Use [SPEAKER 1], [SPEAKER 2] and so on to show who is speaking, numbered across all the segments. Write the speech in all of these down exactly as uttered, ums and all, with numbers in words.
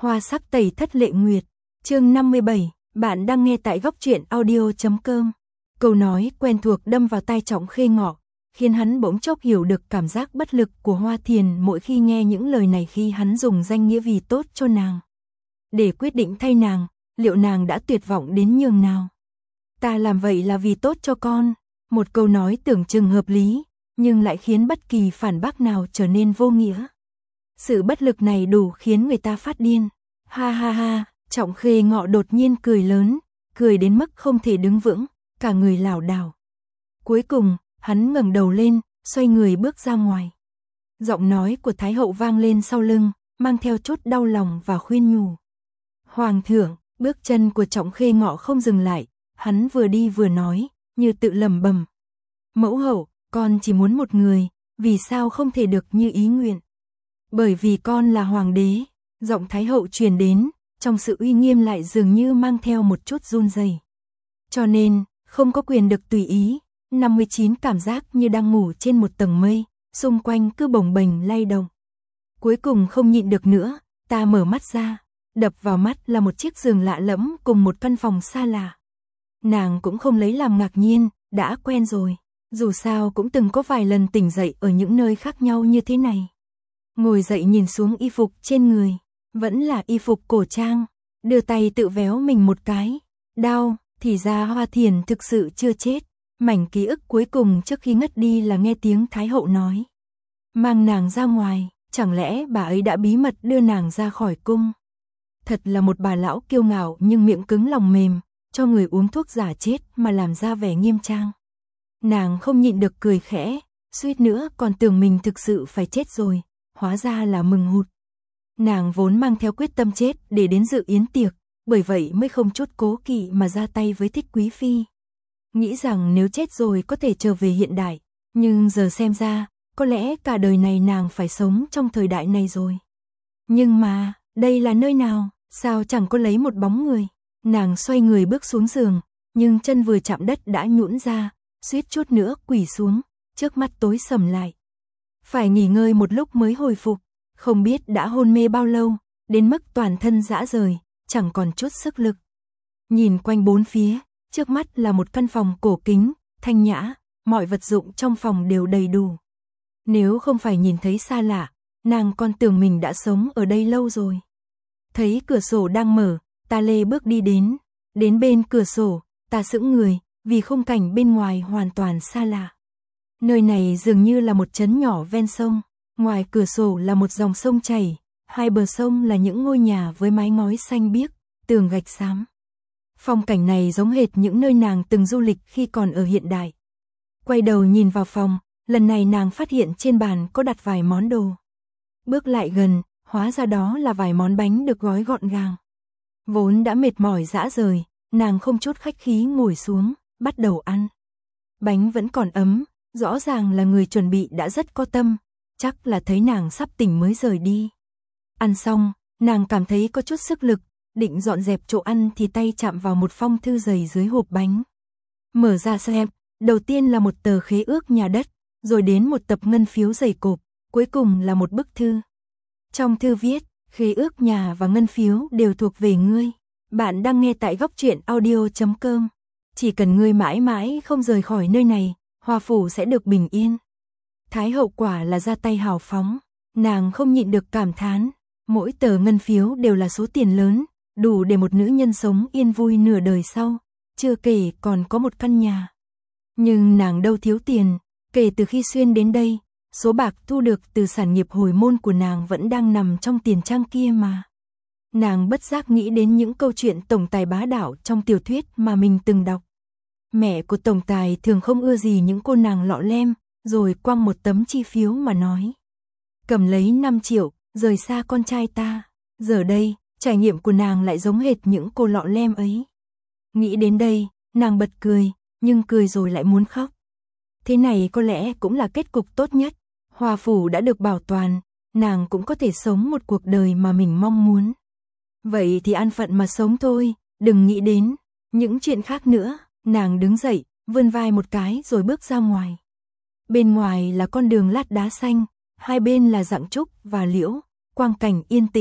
[SPEAKER 1] Hoa sắc tẩy thất lệ nguyệt, chương năm mươi bảy, bạn đang nghe tại góc truyện audio chấm com. Câu nói quen thuộc đâm vào tai Trọng Khê Ngọ, khiến hắn bỗng chốc hiểu được cảm giác bất lực của Hoa Thiền mỗi khi nghe những lời này khi hắn dùng danh nghĩa vì tốt cho nàng. Để quyết định thay nàng, liệu nàng đã tuyệt vọng đến nhường nào? Ta làm vậy là vì tốt cho con, một câu nói tưởng chừng hợp lý, nhưng lại khiến bất kỳ phản bác nào trở nên vô nghĩa. Sự bất lực này đủ khiến người ta phát điên. Ha ha ha, Trọng Khê Ngọ đột nhiên cười lớn, cười đến mức không thể đứng vững, cả người lảo đảo. Cuối cùng, hắn ngẩng đầu lên, xoay người bước ra ngoài. Giọng nói của Thái hậu vang lên sau lưng, mang theo chút đau lòng và khuyên nhủ. Hoàng thượng, bước chân của Trọng Khê Ngọ không dừng lại, hắn vừa đi vừa nói, như tự lẩm bẩm. Mẫu hậu, con chỉ muốn một người, vì sao không thể được như ý nguyện? Bởi vì con là hoàng đế, giọng Thái hậu truyền đến, trong sự uy nghiêm lại dường như mang theo một chút run rẩy. Cho nên, không có quyền được tùy ý. năm mươi chín cảm giác như đang ngủ trên một tầng mây, xung quanh cứ bồng bềnh lay động. Cuối cùng không nhịn được nữa, ta mở mắt ra, đập vào mắt là một chiếc giường lạ lẫm cùng một căn phòng xa lạ. Nàng cũng không lấy làm ngạc nhiên, đã quen rồi, dù sao cũng từng có vài lần tỉnh dậy ở những nơi khác nhau như thế này. Ngồi dậy nhìn xuống y phục trên người, vẫn là y phục cổ trang, đưa tay tự véo mình một cái, đau, thì ra Hoa Thiền thực sự chưa chết. Mảnh ký ức cuối cùng trước khi ngất đi là nghe tiếng Thái hậu nói. Mang nàng ra ngoài, chẳng lẽ bà ấy đã bí mật đưa nàng ra khỏi cung? Thật là một bà lão kiêu ngạo nhưng miệng cứng lòng mềm, cho người uống thuốc giả chết mà làm ra vẻ nghiêm trang. Nàng không nhịn được cười khẽ, suýt nữa còn tưởng mình thực sự phải chết rồi, hóa ra là mừng hụt. Nàng vốn mang theo quyết tâm chết để đến dự yến tiệc, bởi vậy mới không chút cố kỵ mà ra tay với Thích Quý Phi. Nghĩ rằng nếu chết rồi có thể trở về hiện đại, nhưng giờ xem ra, có lẽ cả đời này nàng phải sống trong thời đại này rồi. Nhưng mà, đây là nơi nào, sao chẳng có lấy một bóng người? Nàng xoay người bước xuống giường, nhưng chân vừa chạm đất đã nhũn ra, suýt chút nữa quỳ xuống, trước mắt tối sầm lại. Phải nghỉ ngơi một lúc mới hồi phục, không biết đã hôn mê bao lâu, đến mức toàn thân rã rời, chẳng còn chút sức lực. Nhìn quanh bốn phía, trước mắt là một căn phòng cổ kính, thanh nhã, mọi vật dụng trong phòng đều đầy đủ. Nếu không phải nhìn thấy xa lạ, nàng còn tưởng mình đã sống ở đây lâu rồi. Thấy cửa sổ đang mở, ta lê bước đi đến, đến bên cửa sổ, ta sững người, vì khung cảnh bên ngoài hoàn toàn xa lạ. Nơi này dường như là một trấn nhỏ ven sông, ngoài cửa sổ là một dòng sông chảy, hai bờ sông là những ngôi nhà với mái ngói xanh biếc, tường gạch xám. Phong cảnh này giống hệt những nơi nàng từng du lịch khi còn ở hiện đại. Quay đầu nhìn vào phòng, lần này nàng phát hiện trên bàn có đặt vài món đồ. Bước lại gần, hóa ra đó là vài món bánh được gói gọn gàng. Vốn đã mệt mỏi rã rời, nàng không chút khách khí ngồi xuống, bắt đầu ăn. Bánh vẫn còn ấm, rõ ràng là người chuẩn bị đã rất có tâm, chắc là thấy nàng sắp tỉnh mới rời đi. Ăn xong, nàng cảm thấy có chút sức lực, định dọn dẹp chỗ ăn thì tay chạm vào một phong thư dày dưới hộp bánh. Mở ra xem, đầu tiên là một tờ khế ước nhà đất, rồi đến một tập ngân phiếu dày cộp, cuối cùng là một bức thư. Trong thư viết, khế ước nhà và ngân phiếu đều thuộc về ngươi. Bạn đang nghe tại góc truyện audio chấm com. Chỉ cần ngươi mãi mãi không rời khỏi nơi này, Hoa phủ sẽ được bình yên. Thái hậu quả là ra tay hào phóng, nàng không nhịn được cảm thán. Mỗi tờ ngân phiếu đều là số tiền lớn, đủ để một nữ nhân sống yên vui nửa đời sau, chưa kể còn có một căn nhà. Nhưng nàng đâu thiếu tiền, kể từ khi xuyên đến đây, số bạc thu được từ sản nghiệp hồi môn của nàng vẫn đang nằm trong tiền trang kia mà. Nàng bất giác nghĩ đến những câu chuyện tổng tài bá đạo trong tiểu thuyết mà mình từng đọc. Mẹ của tổng tài thường không ưa gì những cô nàng lọ lem, rồi quăng một tấm chi phiếu mà nói. Cầm lấy năm triệu, rời xa con trai ta. Giờ đây, trải nghiệm của nàng lại giống hệt những cô lọ lem ấy. Nghĩ đến đây, nàng bật cười, nhưng cười rồi lại muốn khóc. Thế này có lẽ cũng là kết cục tốt nhất. Hoa phủ đã được bảo toàn, nàng cũng có thể sống một cuộc đời mà mình mong muốn. Vậy thì an phận mà sống thôi, đừng nghĩ đến những chuyện khác nữa. Nàng đứng dậy, vươn vai một cái rồi bước ra ngoài. Bên ngoài là con đường lát đá xanh, hai bên là rặng trúc và liễu, quang cảnh yên tĩnh,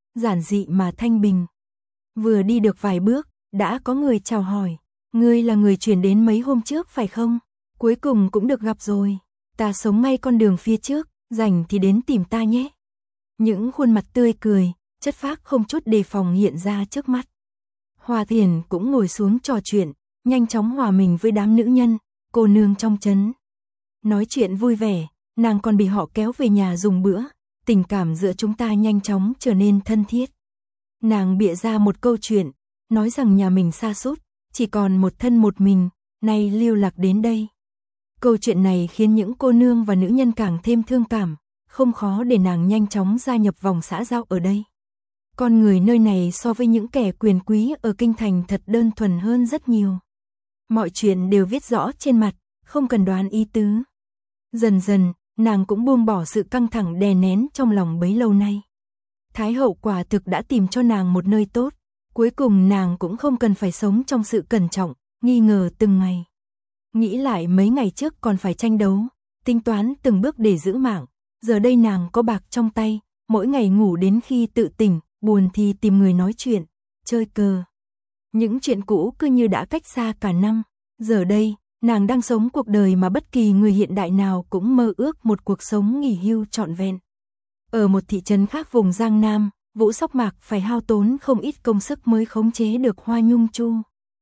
[SPEAKER 1] giản dị mà thanh bình. Vừa đi được vài bước, đã có người chào hỏi. Ngươi là người chuyển đến mấy hôm trước phải không? Cuối cùng cũng được gặp rồi. Ta sống ngay con đường phía trước, rảnh thì đến tìm ta nhé. Những khuôn mặt tươi cười, chất phác không chút đề phòng hiện ra trước mắt. Hoa Thiền cũng ngồi xuống trò chuyện, nhanh chóng hòa mình với đám nữ nhân, cô nương trong trấn. Nói chuyện vui vẻ, nàng còn bị họ kéo về nhà dùng bữa, tình cảm giữa chúng ta nhanh chóng trở nên thân thiết. Nàng bịa ra một câu chuyện, nói rằng nhà mình sa sút, chỉ còn một thân một mình, nay lưu lạc đến đây. Câu chuyện này khiến những cô nương và nữ nhân càng thêm thương cảm, không khó để nàng nhanh chóng gia nhập vòng xã giao ở đây. Con người nơi này so với những kẻ quyền quý ở kinh thành thật đơn thuần hơn rất nhiều. Mọi chuyện đều viết rõ trên mặt, không cần đoán ý tứ. Dần dần, nàng cũng buông bỏ sự căng thẳng đè nén trong lòng bấy lâu nay. Thái hậu quả thực đã tìm cho nàng một nơi tốt, cuối cùng nàng cũng không cần phải sống trong sự cẩn trọng, nghi ngờ từng ngày. Nghĩ lại mấy ngày trước còn phải tranh đấu, tính toán từng bước để giữ mạng, giờ đây nàng có bạc trong tay, mỗi ngày ngủ đến khi tự tỉnh, buồn thì tìm người nói chuyện, chơi cờ. Những chuyện cũ cứ như đã cách xa cả năm, giờ đây, nàng đang sống cuộc đời mà bất kỳ người hiện đại nào cũng mơ ước một cuộc sống nghỉ hưu trọn vẹn. Ở một thị trấn khác vùng Giang Nam, Vũ Sóc Mạc phải hao tốn không ít công sức mới khống chế được Hoa Nhung Chu.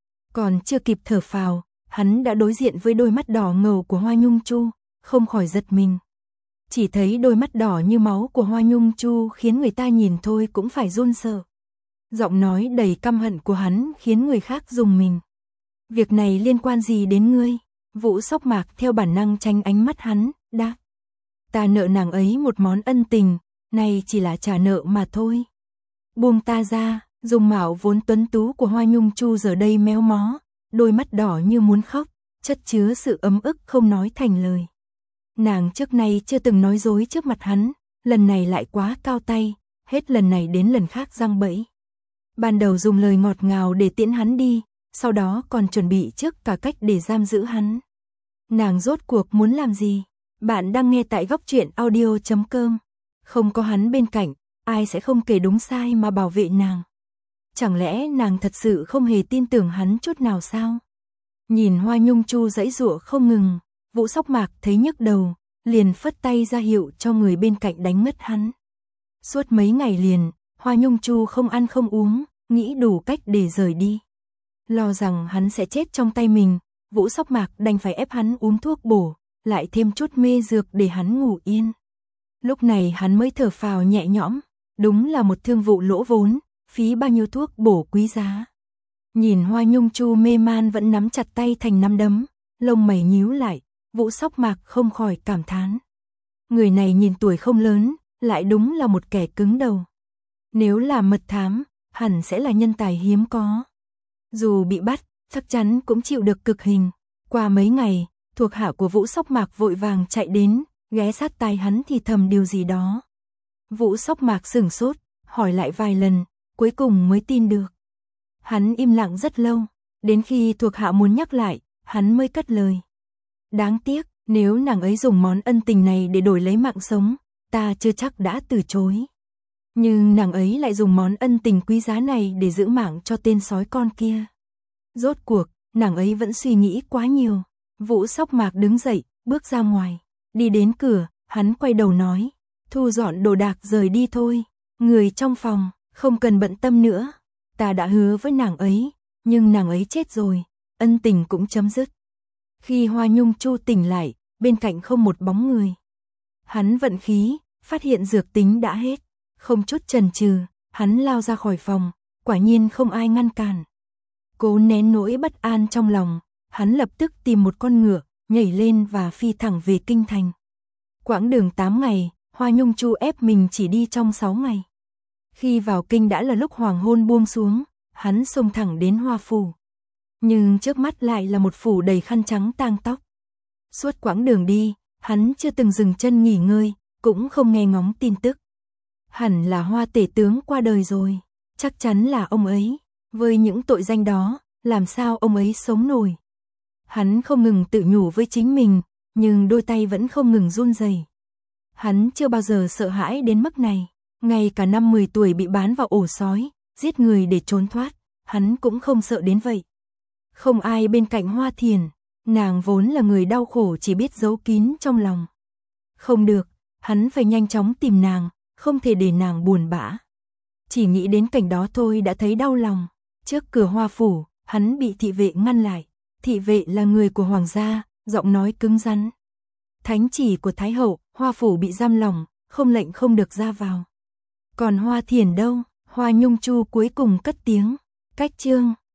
[SPEAKER 1] Còn chưa kịp thở phào, hắn đã đối diện với đôi mắt đỏ ngầu của Hoa Nhung Chu, không khỏi giật mình. Chỉ thấy đôi mắt đỏ như máu của Hoa Nhung Chu khiến người ta nhìn thôi cũng phải run sợ. Giọng nói đầy căm hận của hắn khiến người khác rùng mình. Việc này liên quan gì đến ngươi? Vũ Sóc Mạc theo bản năng tránh ánh mắt hắn, đáp. Ta nợ nàng ấy một món ân tình, này chỉ là trả nợ mà thôi. Buông ta ra, dung mạo vốn tuấn tú của Hoa Nhung Chu giờ đây méo mó, đôi mắt đỏ như muốn khóc, chất chứa sự ấm ức không nói thành lời. Nàng trước nay chưa từng nói dối trước mặt hắn, lần này lại quá cao tay, hết lần này đến lần khác giăng bẫy. Ban đầu dùng lời ngọt ngào để tiễn hắn đi, sau đó còn chuẩn bị trước cả cách để giam giữ hắn. Nàng rốt cuộc muốn làm gì? Bạn đang nghe tại góc truyện audio chấm com. Không có hắn bên cạnh, ai sẽ không kể đúng sai mà bảo vệ nàng? Chẳng lẽ nàng thật sự không hề tin tưởng hắn chút nào sao? Nhìn Hoa Nhung Chu giãy giụa không ngừng, Vũ Sóc Mạc thấy nhức đầu, liền phất tay ra hiệu cho người bên cạnh đánh ngất hắn. Suốt mấy ngày liền, Hoa Nhung Chu không ăn không uống, nghĩ đủ cách để rời đi. Lo rằng hắn sẽ chết trong tay mình, Vũ Sóc Mạc đành phải ép hắn uống thuốc bổ, lại thêm chút mê dược để hắn ngủ yên. Lúc này hắn mới thở phào nhẹ nhõm, đúng là một thương vụ lỗ vốn, phí bao nhiêu thuốc bổ quý giá. Nhìn Hoa Nhung Chu mê man vẫn nắm chặt tay thành nắm đấm, lông mày nhíu lại, Vũ Sóc Mạc không khỏi cảm thán. Người này nhìn tuổi không lớn, lại đúng là một kẻ cứng đầu. Nếu là mật thám, hẳn sẽ là nhân tài hiếm có. Dù bị bắt, chắc chắn cũng chịu được cực hình. Qua mấy ngày, thuộc hạ của Vũ Sóc Mạc vội vàng chạy đến, ghé sát tai hắn thì thầm điều gì đó. Vũ Sóc Mạc sửng sốt, hỏi lại vài lần, cuối cùng mới tin được. Hắn im lặng rất lâu, đến khi thuộc hạ muốn nhắc lại, hắn mới cất lời. Đáng tiếc, nếu nàng ấy dùng món ân tình này để đổi lấy mạng sống, ta chưa chắc đã từ chối. Nhưng nàng ấy lại dùng món ân tình quý giá này để giữ mạng cho tên sói con kia. Rốt cuộc, nàng ấy vẫn suy nghĩ quá nhiều. Vũ Sóc Mạc đứng dậy, bước ra ngoài. Đi đến cửa, hắn quay đầu nói. Thu dọn đồ đạc rời đi thôi. Người trong phòng, không cần bận tâm nữa. Ta đã hứa với nàng ấy, nhưng nàng ấy chết rồi, ân tình cũng chấm dứt. Khi Hoa Nhung Chu tỉnh lại, bên cạnh không một bóng người. Hắn vận khí, phát hiện dược tính đã hết. Không chút chần chừ, hắn lao ra khỏi phòng, quả nhiên không ai ngăn cản. Cố nén nỗi bất an trong lòng, hắn lập tức tìm một con ngựa, nhảy lên và phi thẳng về kinh thành. Quãng đường tám ngày, Hoa Nhung Chu ép mình chỉ đi trong sáu ngày. Khi vào kinh đã là lúc hoàng hôn buông xuống, hắn xông thẳng đến Hoa phủ. Nhưng trước mắt lại là một phủ đầy khăn trắng tang tóc. Suốt quãng đường đi, hắn chưa từng dừng chân nghỉ ngơi, cũng không nghe ngóng tin tức. Hẳn là Hoa tể tướng qua đời rồi, chắc chắn là ông ấy. Với những tội danh đó, làm sao ông ấy sống nổi? Hắn không ngừng tự nhủ với chính mình, nhưng đôi tay vẫn không ngừng run rẩy. Hắn chưa bao giờ sợ hãi đến mức này. Ngay cả năm mười tuổi bị bán vào ổ sói, giết người để trốn thoát, hắn cũng không sợ đến vậy. Không ai bên cạnh Hoa Thiền, nàng vốn là người đau khổ chỉ biết giấu kín trong lòng. Không được, hắn phải nhanh chóng tìm nàng, không thể để nàng buồn bã. Chỉ nghĩ đến cảnh đó thôi đã thấy đau lòng. Trước cửa Hoa phủ, hắn bị thị vệ ngăn lại. Thị vệ là người của hoàng gia, giọng nói cứng rắn. Thánh chỉ của Thái hậu, Hoa phủ bị giam lỏng, không lệnh không được ra vào. Còn Hoa Thiền đâu? Hoa Nhung Chu cuối cùng cất tiếng. Cách chương